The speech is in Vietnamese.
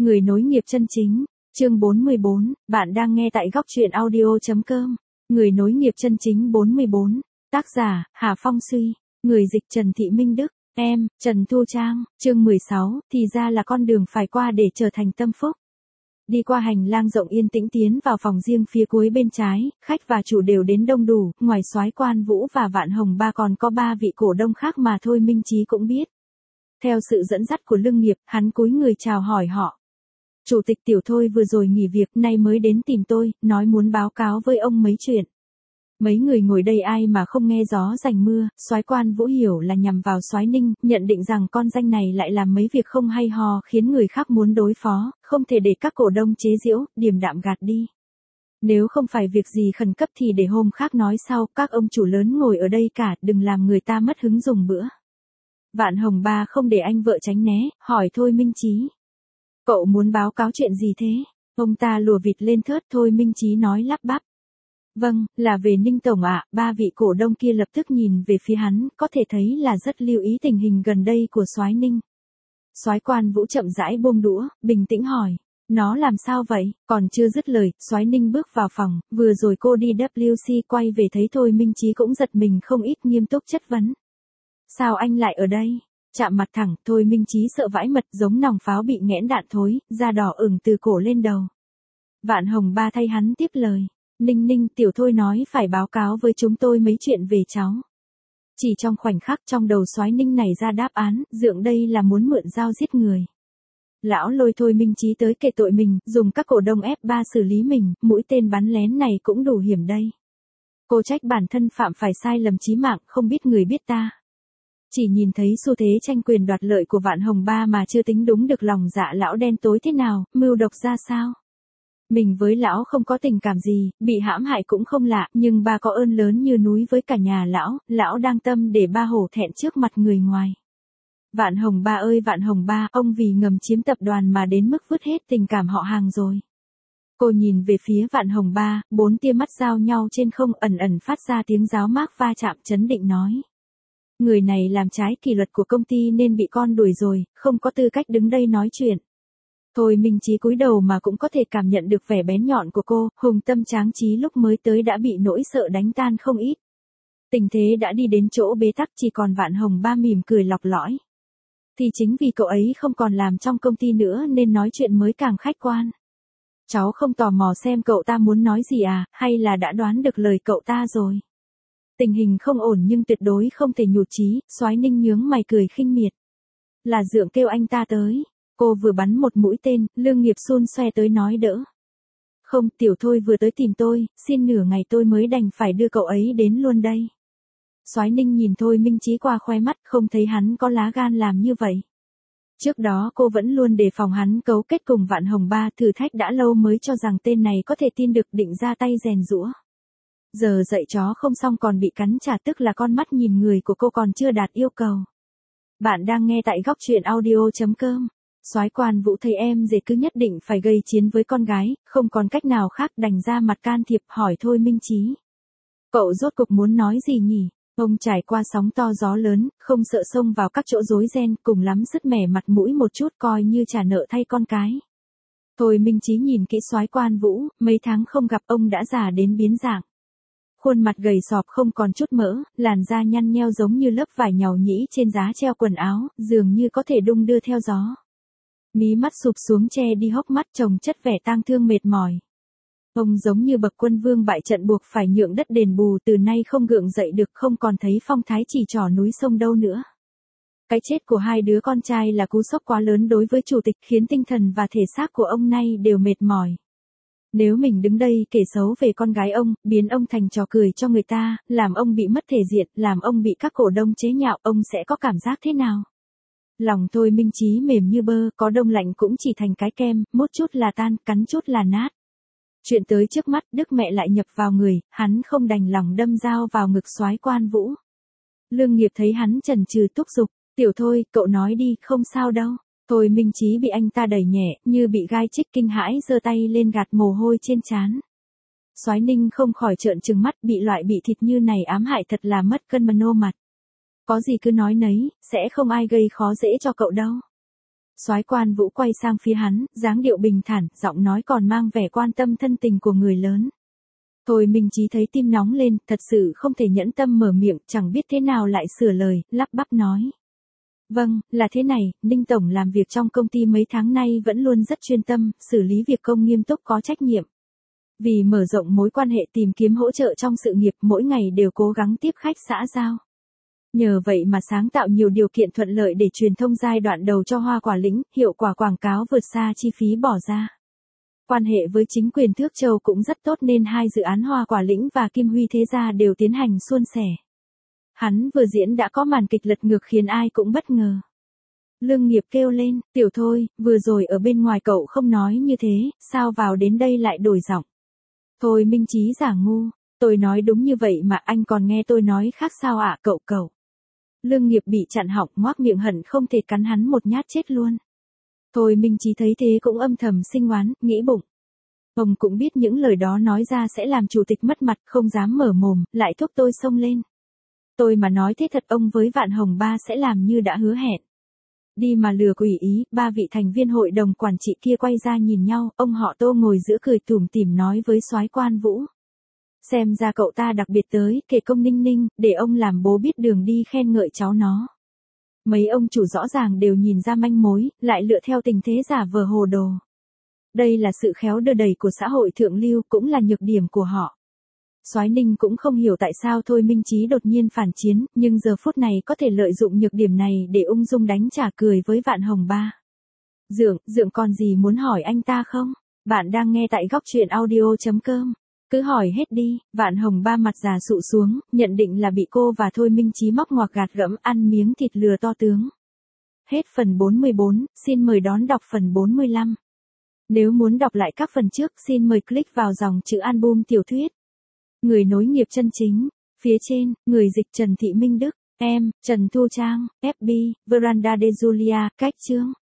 Người nối nghiệp chân chính, chương 44, bạn đang nghe tại góc truyện audio.com. Người nối nghiệp chân chính 44, tác giả, Hà Phong Suy, người dịch Trần Thị Minh Đức, em, Trần Thu Trang, chương 16, thì ra là con đường phải qua để trở thành tâm phúc. Đi qua hành lang rộng yên tĩnh tiến vào phòng riêng phía cuối bên trái, khách và chủ đều đến đông đủ, ngoài Soái Quan Vũ và Vạn Hồng Ba còn có 3 vị cổ đông khác mà thôi Minh Chí cũng biết. Theo sự dẫn dắt của Lương Nghiệp, hắn cúi người chào hỏi họ. Chủ tịch Tiểu Thôi vừa rồi nghỉ việc, nay mới đến tìm tôi, nói muốn báo cáo với ông mấy chuyện. Mấy người ngồi đây ai mà không nghe gió rành mưa, Soái Quan Vũ hiểu là nhằm vào Soái Ninh, nhận định rằng con danh này lại làm mấy việc không hay ho khiến người khác muốn đối phó, không thể để các cổ đông chế giễu, điềm đạm gạt đi. Nếu không phải việc gì khẩn cấp thì để hôm khác nói sau, các ông chủ lớn ngồi ở đây cả, đừng làm người ta mất hứng dùng bữa. Vạn Hồng Ba không để anh vợ tránh né, hỏi Thôi Minh Chí. Cậu muốn báo cáo chuyện gì thế? Ông ta lùa vịt lên thớt. Thôi Minh Chí nói lắp bắp. Vâng, là về Ninh Tổng ạ. 3 vị cổ đông kia lập tức nhìn về phía hắn, có thể thấy là rất lưu ý tình hình gần đây của Soái Ninh. Soái Quan Vũ chậm rãi buông đũa, bình tĩnh hỏi. Nó làm sao vậy? Còn chưa dứt lời, Soái Ninh bước vào phòng, vừa rồi cô đi WC quay về thấy Thôi Minh Chí cũng giật mình không ít, nghiêm túc chất vấn. Sao anh lại ở đây? Chạm mặt thẳng, Thôi Minh Chí sợ vãi mật giống nòng pháo bị nghẽn đạn thối, da đỏ ửng từ cổ lên đầu. Vạn Hồng Ba thay hắn tiếp lời. Ninh, Tiểu Thôi nói phải báo cáo với chúng tôi mấy chuyện về cháu. Chỉ trong khoảnh khắc trong đầu Soái Ninh này ra đáp án, dượng đây là muốn mượn dao giết người. Lão lôi Thôi Minh Chí tới kể tội mình, dùng các cổ đông F3 xử lý mình, mũi tên bắn lén này cũng đủ hiểm đây. Cô trách bản thân phạm phải sai lầm chí mạng, không biết người biết ta. Chỉ nhìn thấy xu thế tranh quyền đoạt lợi của Vạn Hồng Ba mà chưa tính đúng được lòng dạ lão đen tối thế nào, mưu độc ra sao. Mình với lão không có tình cảm gì, bị hãm hại cũng không lạ, nhưng ba có ơn lớn như núi với cả nhà lão đang tâm để ba hổ thẹn trước mặt người ngoài. Vạn Hồng Ba ơi Vạn Hồng Ba, ông vì ngầm chiếm tập đoàn mà đến mức vứt hết tình cảm họ hàng rồi. Cô nhìn về phía Vạn Hồng Ba, 4 tia mắt giao nhau trên không, ẩn ẩn phát ra tiếng giáo mác va chạm, trấn định nói. Người này làm trái kỷ luật của công ty nên bị con đuổi rồi, không có tư cách đứng đây nói chuyện. Thôi Minh Chí cúi đầu mà cũng có thể cảm nhận được vẻ bén nhọn của cô, hùng tâm tráng trí lúc mới tới đã bị nỗi sợ đánh tan không ít. Tình thế đã đi đến chỗ bế tắc, chỉ còn Vạn Hồng Ba mỉm cười lọc lõi. Thì chính vì cậu ấy không còn làm trong công ty nữa nên nói chuyện mới càng khách quan. Cháu không tò mò xem cậu ta muốn nói gì à, hay là đã đoán được lời cậu ta rồi? Tình hình không ổn nhưng tuyệt đối không thể nhụt chí, Soái Ninh nhướng mày cười khinh miệt. Là dượng kêu anh ta tới. Cô vừa bắn một mũi tên, Lương Nghiệp xun xoe tới nói đỡ. Không, Tiểu Thôi vừa tới tìm tôi, xin nửa ngày tôi mới đành phải đưa cậu ấy đến luôn đây. Soái Ninh nhìn Thôi Minh Chí qua khoe mắt, không thấy hắn có lá gan làm như vậy. Trước đó cô vẫn luôn đề phòng hắn cấu kết cùng Vạn Hồng Ba, thử thách đã lâu mới cho rằng tên này có thể tin được, định ra tay rèn giũa. Giờ dạy chó không xong còn bị cắn trả, tức là con mắt nhìn người của cô còn chưa đạt yêu cầu. Bạn đang nghe tại góc truyện audio.com. Soái Quan Vũ thấy em dễ cứ nhất định phải gây chiến với con gái, không còn cách nào khác đành ra mặt can thiệp, hỏi Thôi Minh Chí. Cậu rốt cục muốn nói gì nhỉ? Ông trải qua sóng to gió lớn, không sợ xông vào các chỗ rối ren, cùng lắm sứt mẻ mặt mũi một chút coi như trả nợ thay con cái. Thôi Minh Chí nhìn kỹ Soái Quan Vũ, mấy tháng không gặp ông đã già đến biến dạng. Khuôn mặt gầy sọp không còn chút mỡ, làn da nhăn nheo giống như lớp vải nhàu nhĩ trên giá treo quần áo, dường như có thể đung đưa theo gió. Mí mắt sụp xuống che đi hốc mắt, chồng chất vẻ tang thương mệt mỏi. Ông giống như bậc quân vương bại trận buộc phải nhượng đất đền bù, từ nay không gượng dậy được, không còn thấy phong thái chỉ trỏ núi sông đâu nữa. Cái chết của 2 đứa con trai là cú sốc quá lớn đối với chủ tịch, khiến tinh thần và thể xác của ông nay đều mệt mỏi. Nếu mình đứng đây kể xấu về con gái ông, biến ông thành trò cười cho người ta, làm ông bị mất thể diện, làm ông bị các cổ đông chế nhạo, ông sẽ có cảm giác thế nào? Lòng Thôi Minh Chí mềm như bơ, có đông lạnh cũng chỉ thành cái kem, mốt chút là tan, cắn chút là nát. Chuyện tới trước mắt, Đức mẹ lại nhập vào người, hắn không đành lòng đâm dao vào ngực Soái Quan Vũ. Lương Nghiệp thấy hắn chần chừ thúc giục, Tiểu Thôi, cậu nói đi, không sao đâu. Thôi Minh Chí bị anh ta đẩy nhẹ, như bị gai chích, kinh hãi giơ tay lên gạt mồ hôi trên trán. Soái Ninh không khỏi trợn trừng mắt, bị loại bị thịt như này ám hại thật là mất cân mà nô mặt. Có gì cứ nói nấy, sẽ không ai gây khó dễ cho cậu đâu. Soái Quan Vũ quay sang phía hắn, dáng điệu bình thản, giọng nói còn mang vẻ quan tâm thân tình của người lớn. Thôi Minh Chí thấy tim nóng lên, thật sự không thể nhẫn tâm mở miệng, chẳng biết thế nào lại sửa lời, lắp bắp nói. Vâng, là thế này, Ninh Tổng làm việc trong công ty mấy tháng nay vẫn luôn rất chuyên tâm, xử lý việc công nghiêm túc có trách nhiệm. Vì mở rộng mối quan hệ tìm kiếm hỗ trợ trong sự nghiệp, mỗi ngày đều cố gắng tiếp khách xã giao. Nhờ vậy mà sáng tạo nhiều điều kiện thuận lợi để truyền thông giai đoạn đầu cho Hoa Quả Lĩnh, hiệu quả quảng cáo vượt xa chi phí bỏ ra. Quan hệ với chính quyền Thước Châu cũng rất tốt nên hai dự án Hoa Quả Lĩnh và Kim Huy Thế Gia đều tiến hành suôn sẻ. Hắn vừa diễn đã có màn kịch lật ngược khiến ai cũng bất ngờ. Lương Nghiệp kêu lên, tiểu Thôi, vừa rồi ở bên ngoài cậu không nói như thế, sao vào đến đây lại đổi giọng. Thôi Minh Chí giả ngu, tôi nói đúng như vậy mà anh còn nghe tôi nói khác sao ạ cậu. Lương Nghiệp bị chặn họng ngoác miệng hận không thể cắn hắn một nhát chết luôn. Thôi Minh Chí thấy thế cũng âm thầm sinh oán, nghĩ bụng. Ông cũng biết những lời đó nói ra sẽ làm chủ tịch mất mặt, không dám mở mồm, lại thúc tôi xông lên. Tôi mà nói thế thật ông với Vạn Hồng Ba sẽ làm như đã hứa hẹn. Đi mà lừa quỷ ý, ba vị thành viên hội đồng quản trị kia quay ra nhìn nhau, ông họ Tô ngồi giữa cười tủm tỉm nói với Soái Quan Vũ. Xem ra cậu ta đặc biệt tới, kể công Ninh Ninh, để ông làm bố biết đường đi khen ngợi cháu nó. Mấy ông chủ rõ ràng đều nhìn ra manh mối, lại lựa theo tình thế giả vờ hồ đồ. Đây là sự khéo đưa đẩy của xã hội thượng lưu, cũng là nhược điểm của họ. Soái Ninh cũng không hiểu tại sao Thôi Minh Chí đột nhiên phản chiến, nhưng giờ phút này có thể lợi dụng nhược điểm này để ung dung đánh trả cười với Vạn Hồng Ba. Dượng còn gì muốn hỏi anh ta không? Bạn đang nghe tại góc truyện audio.com. Cứ hỏi hết đi. Vạn Hồng Ba mặt già sụ xuống, nhận định là bị cô và Thôi Minh Chí móc ngoặc gạt gẫm ăn miếng thịt lừa to tướng. Hết phần 44, xin mời đón đọc phần 45. Nếu muốn đọc lại các phần trước, xin mời click vào dòng chữ album tiểu thuyết. Người nối nghiệp chân chính. Phía trên, người dịch Trần Thị Minh Đức. Em, Trần Thu Trang, FB, Veranda de Julia, cách chương.